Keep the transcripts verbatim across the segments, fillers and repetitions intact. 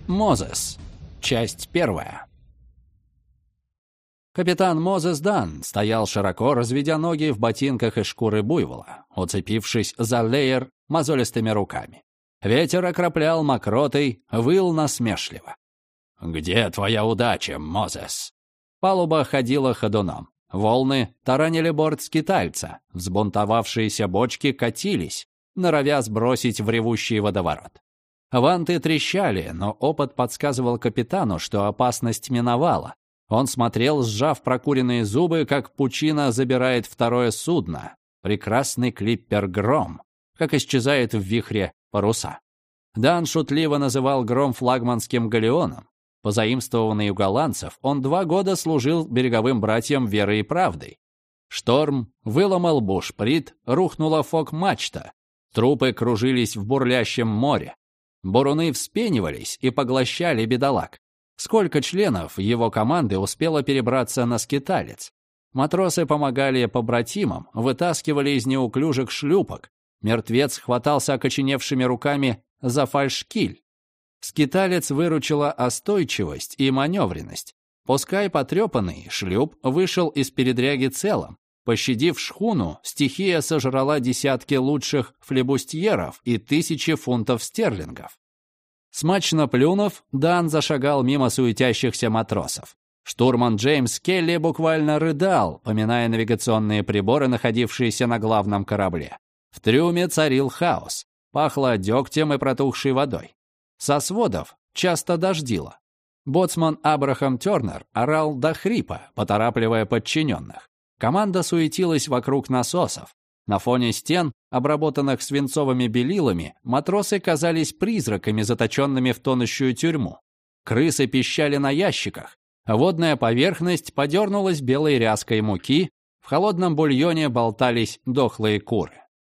Мозес. Часть первая. Капитан Мозес Дан стоял широко, разведя ноги в ботинках из шкуры буйвола, уцепившись за леер мозолистыми руками. Ветер окроплял мокротой, выл насмешливо. «Где твоя удача, Мозес?» Палуба ходила ходуном. Волны таранили борт скитальца, взбунтовавшиеся бочки катились, норовя сбросить в ревущий водоворот. Ванты трещали, но опыт подсказывал капитану, что опасность миновала. Он смотрел, сжав прокуренные зубы, как пучина забирает второе судно, прекрасный клиппер «Гром», как исчезает в вихре паруса. Дан шутливо называл «Гром» флагманским галеоном. Позаимствованный у голландцев, он два года служил береговым братьям верой и правдой. Шторм выломал бушприт, рухнула фок-мачта. Трупы кружились в бурлящем море. Буруны вспенивались и поглощали бедолаг. Сколько членов его команды успело перебраться на скиталец? Матросы помогали побратимам, вытаскивали из неуклюжих шлюпок. Мертвец хватался окоченевшими руками за фальшкиль. Скиталец выручила остойчивость и маневренность. Пускай потрепанный, шлюп вышел из передряги целым. Пощадив шхуну, стихия сожрала десятки лучших флебустьеров и тысячи фунтов стерлингов. Смачно плюнув, Дан зашагал мимо суетящихся матросов. Штурман Джеймс Келли буквально рыдал, поминая навигационные приборы, находившиеся на главном корабле. В трюме царил хаос, пахло дегтем и протухшей водой. Со сводов часто дождило. Боцман Абрахам Тернер орал до хрипа, поторапливая подчиненных. Команда суетилась вокруг насосов. На фоне стен, обработанных свинцовыми белилами, матросы казались призраками, заточенными в тонущую тюрьму. Крысы пищали на ящиках. Водная поверхность подернулась белой ряской муки. В холодном бульоне болтались дохлые куры.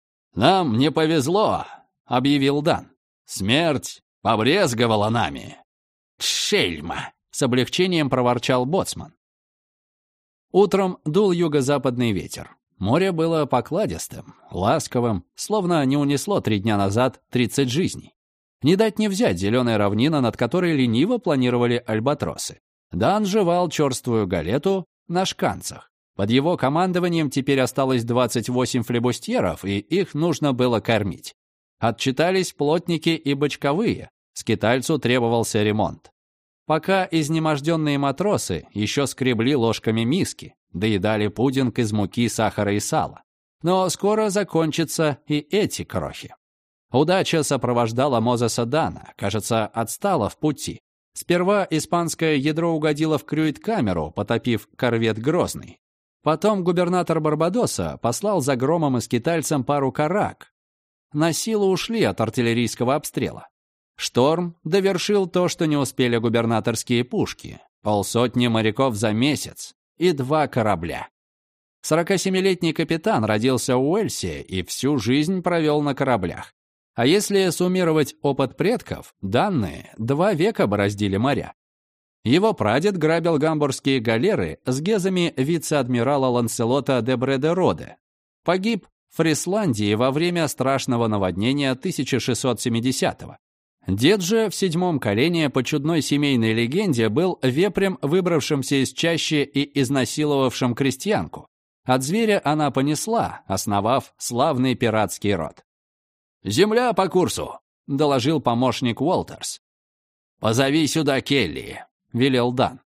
«Нам не повезло», — объявил Дан. «Смерть побрезговала нами». «Шельма!» — с облегчением проворчал боцман. Утром дул юго-западный ветер. Море было покладистым, ласковым, словно не унесло три дня назад тридцать жизней. Не дать не взять зеленая равнина, над которой лениво планировали альбатросы. Дан жевал черствую галету на шканцах. Под его командованием теперь осталось двадцать восемь флебустьеров, и их нужно было кормить. Отчитались плотники и бочковые. Скитальцу требовался ремонт. Пока изнеможденные матросы еще скребли ложками миски, доедали пудинг из муки, сахара и сала. Но скоро закончатся и эти крохи. Удача сопровождала Мозеса Дана, кажется, отстала в пути. Сперва испанское ядро угодило в крюит-камеру, потопив корвет «Грозный». Потом губернатор Барбадоса послал за Громом и скитальцем пару карак. На силу ушли от артиллерийского обстрела. Шторм довершил то, что не успели губернаторские пушки. Полсотни моряков за месяц и два корабля. сорокасемилетний капитан родился в Уэльсе и всю жизнь провел на кораблях. А если суммировать опыт предков, данные два века бороздили моря. Его прадед грабил гамбургские галеры с гезами вице-адмирала Ланселота де Бредероде. Погиб в Фрисландии во время страшного наводнения тысяча шестьсот семидесятого. Дед же в седьмом колене по чудной семейной легенде был вепрем, выбравшимся из чащи и изнасиловавшим крестьянку. От зверя она понесла, основав славный пиратский род. «Земля по курсу», — доложил помощник Уолтерс. «Позови сюда Келли», — велел Дан.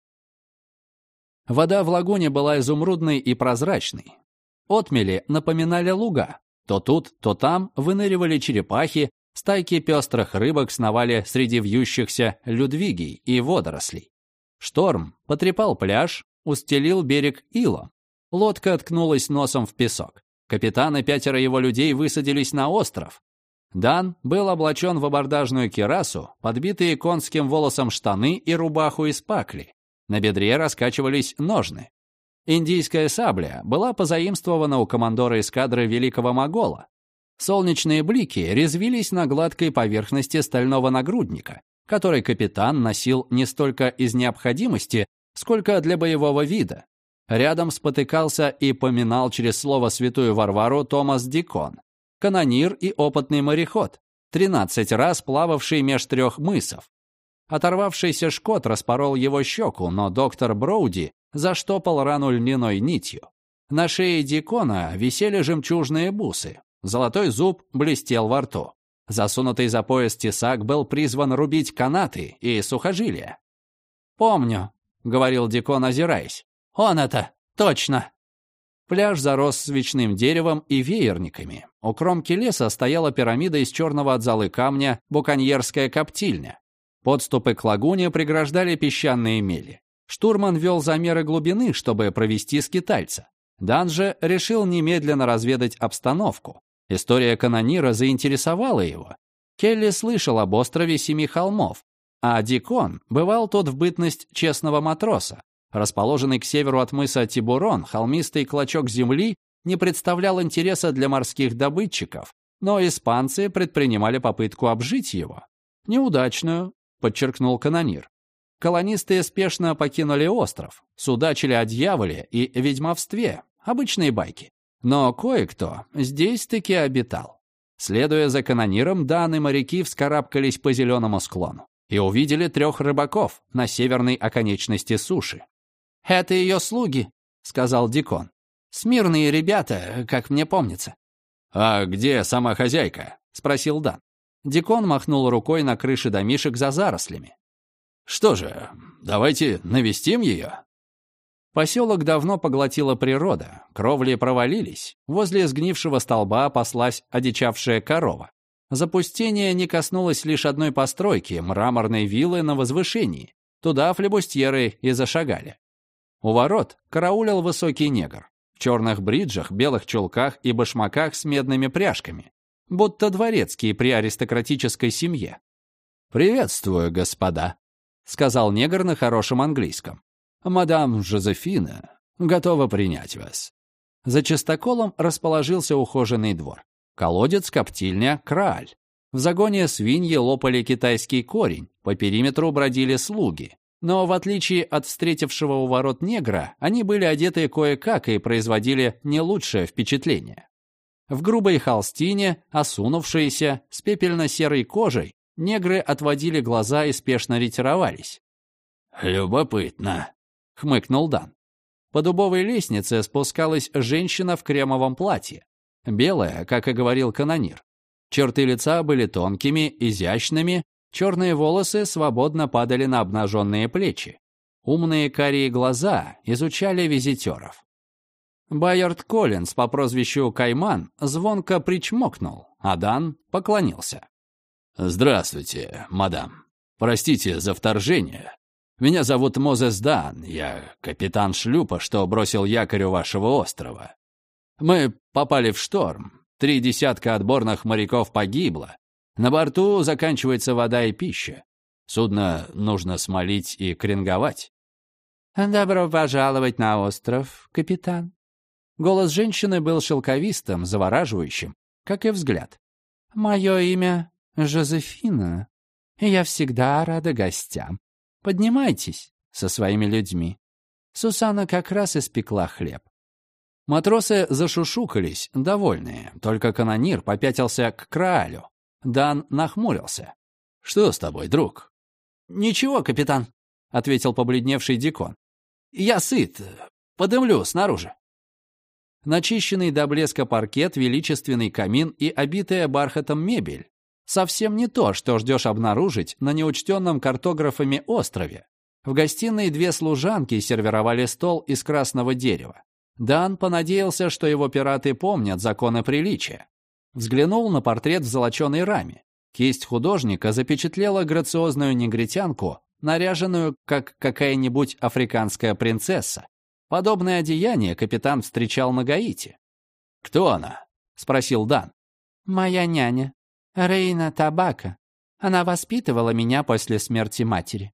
Вода в лагуне была изумрудной и прозрачной. Отмели напоминали луга. То тут, то там выныривали черепахи, стайки пестрых рыбок сновали среди вьющихся людвигий и водорослей. Шторм потрепал пляж, устелил берег илом. Лодка ткнулась носом в песок. Капитан и пятеро его людей высадились на остров. Дан был облачен в абордажную кирасу, подбитые конским волосом штаны и рубаху из пакли. На бедре раскачивались ножны. Индийская сабля была позаимствована у командора эскадры Великого Могола. Солнечные блики резвились на гладкой поверхности стального нагрудника, который капитан носил не столько из необходимости, сколько для боевого вида. Рядом спотыкался и поминал через слово святую Варвару Томас Дикон, канонир и опытный мореход, тринадцать раз плававший меж трех мысов. Оторвавшийся шкот распорол его щеку, но доктор Броуди заштопал рану льняной нитью. На шее Дикона висели жемчужные бусы. Золотой зуб блестел во рту. Засунутый за пояс тесак был призван рубить канаты и сухожилия. «Помню», — говорил Дикон, озираясь. «Он это, точно!» Пляж зарос свечным деревом и веерниками. У кромки леса стояла пирамида из черного от золы камня буконьерская коптильня. Подступы к лагуне преграждали песчаные мели. Штурман вел замеры глубины, чтобы провести скитальца. Дан же решил немедленно разведать обстановку. История канонира заинтересовала его. Келли слышал об острове Семи холмов, а Дикон бывал тут в бытность честного матроса. Расположенный к северу от мыса Тибурон, холмистый клочок земли не представлял интереса для морских добытчиков, но испанцы предпринимали попытку обжить его. Неудачную, подчеркнул канонир. Колонисты спешно покинули остров, судачили о дьяволе и ведьмовстве, обычные байки. Но кое-кто здесь-таки обитал. Следуя за канониром, Дан и моряки вскарабкались по зеленому склону и увидели трех рыбаков на северной оконечности суши. «Это ее слуги», — сказал Дикон. «Смирные ребята, как мне помнится». «А где сама хозяйка?» — спросил Дан. Дикон махнул рукой на крыши домишек за зарослями. «Что же, давайте навестим ее?» Поселок давно поглотила природа, кровли провалились, возле сгнившего столба паслась одичавшая корова. Запустение не коснулось лишь одной постройки, мраморной виллы на возвышении. Туда флебустьеры и зашагали. У ворот караулил высокий негр, в черных бриджах, белых чулках и башмаках с медными пряжками, будто дворецкий при аристократической семье. «Приветствую, господа», — сказал негр на хорошем английском. «Мадам Жозефина готова принять вас». За частоколом расположился ухоженный двор. Колодец, коптильня, крааль. В загоне свиньи лопали китайский корень, по периметру бродили слуги. Но в отличие от встретившего у ворот негра, они были одеты кое-как и производили не лучшее впечатление. В грубой холстине, осунувшиеся, с пепельно-серой кожей, негры отводили глаза и спешно ретировались. «Любопытно», — хмыкнул Дан. По дубовой лестнице спускалась женщина в кремовом платье. Белая, как и говорил канонир. Черты лица были тонкими, изящными, черные волосы свободно падали на обнаженные плечи. Умные карие глаза изучали визитеров. Байард Коллинз по прозвищу Кайман звонко причмокнул, а Дан поклонился. «Здравствуйте, мадам. Простите за вторжение. Меня зовут Мозес Дан, я капитан шлюпа, что бросил якорь у вашего острова. Мы попали в шторм, три десятка отборных моряков погибло. На борту заканчивается вода и пища. Судно нужно смолить и кренговать». «Добро пожаловать на остров, капитан». Голос женщины был шелковистым, завораживающим, как и взгляд. «Мое имя Жозефина. Я всегда рада гостям. Поднимайтесь со своими людьми. Сусанна как раз испекла хлеб». Матросы зашушукались, довольные, только канонир попятился к краалю. Дан нахмурился. «Что с тобой, друг?» «Ничего, капитан», — ответил побледневший Дикон. «Я сыт, подымлю снаружи». Начищенный до блеска паркет, величественный камин и обитая бархатом мебель. Совсем не то, что ждешь обнаружить на неучтенном картографами острове. В гостиной две служанки сервировали стол из красного дерева. Дан понадеялся, что его пираты помнят законы приличия. Взглянул на портрет в золоченой раме. Кисть художника запечатлела грациозную негритянку, наряженную, как какая-нибудь африканская принцесса. Подобное одеяние капитан встречал на Гаити. «Кто она?» — спросил Дан. «Моя няня, Рейна Табака. Она воспитывала меня после смерти матери».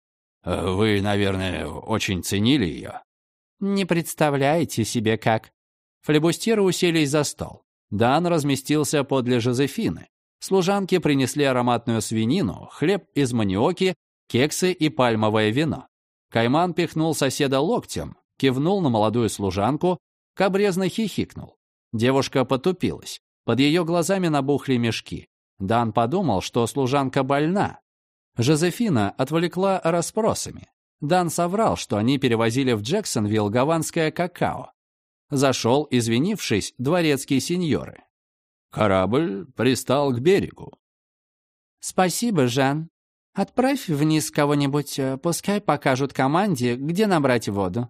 «Вы, наверное, очень ценили ее?» «Не представляете себе как». Флебустьеры уселись за стол. Дан разместился подле Жозефины. Служанки принесли ароматную свинину, хлеб из маниоки, кексы и пальмовое вино. Кайман пихнул соседа локтем, кивнул на молодую служанку, кабрезно хихикнул. Девушка потупилась. Под ее глазами набухли мешки. Дан подумал, что служанка больна. Жозефина отвлекла расспросами. Дан соврал, что они перевозили в Джексонвилл гаванское какао. Зашел, извинившись, дворецкий сеньоры. Корабль пристал к берегу. «Спасибо, Жан. Отправь вниз кого-нибудь, пускай покажут команде, где набрать воду».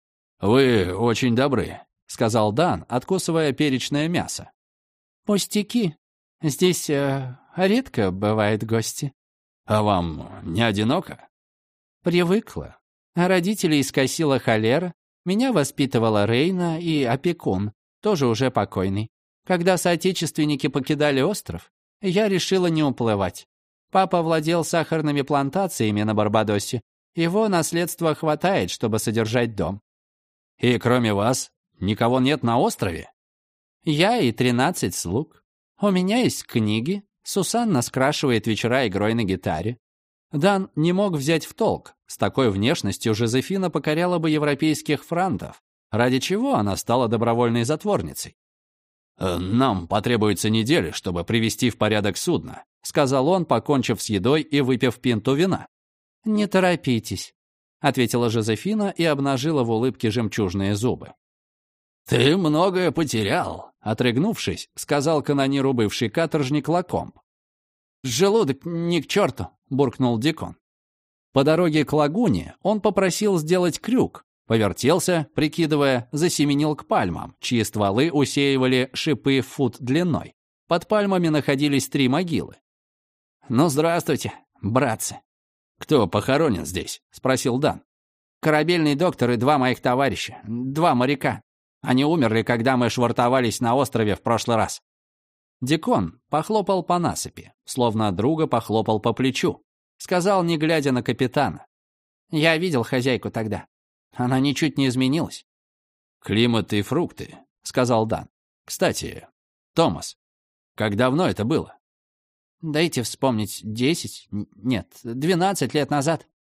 «Вы очень добры», — сказал Дан, откусывая перечное мясо. «Пустяки. Здесь э, редко бывают гости». «А вам не одиноко?» «Привыкла. Родителей скосила холера, меня воспитывала Рейна и опекун, тоже уже покойный. Когда соотечественники покидали остров, я решила не уплывать. Папа владел сахарными плантациями на Барбадосе. Его наследства хватает, чтобы содержать дом». «И кроме вас никого нет на острове?» «Я и тринадцать слуг. У меня есть книги. Сусанна скрашивает вечера игрой на гитаре». Дан не мог взять в толк. С такой внешностью Жозефина покоряла бы европейских франтов. Ради чего она стала добровольной затворницей? «Нам потребуется неделя, чтобы привести в порядок судно», — сказал он, покончив с едой и выпив пинту вина. «Не торопитесь», — ответила Жозефина и обнажила в улыбке жемчужные зубы. «Ты многое потерял», — отрыгнувшись, сказал канониру бывший каторжник Лакомб. «Желудок ни к черту», — буркнул Дикон. По дороге к лагуне он попросил сделать крюк, повертелся, прикидывая, засеменил к пальмам, чьи стволы усеивали шипы в фут длиной. Под пальмами находились три могилы. «Ну, здравствуйте, братцы». «Кто похоронен здесь?» — спросил Дан. «Корабельный доктор и два моих товарища, два моряка. Они умерли, когда мы швартовались на острове в прошлый раз». Дикон похлопал по насыпи, словно друга похлопал по плечу. Сказал, не глядя на капитана. «Я видел хозяйку тогда. Она ничуть не изменилась». «Климат и фрукты», — сказал Дан. «Кстати, Томас, как давно это было?» «Дайте вспомнить, десять, нет, двенадцать лет назад».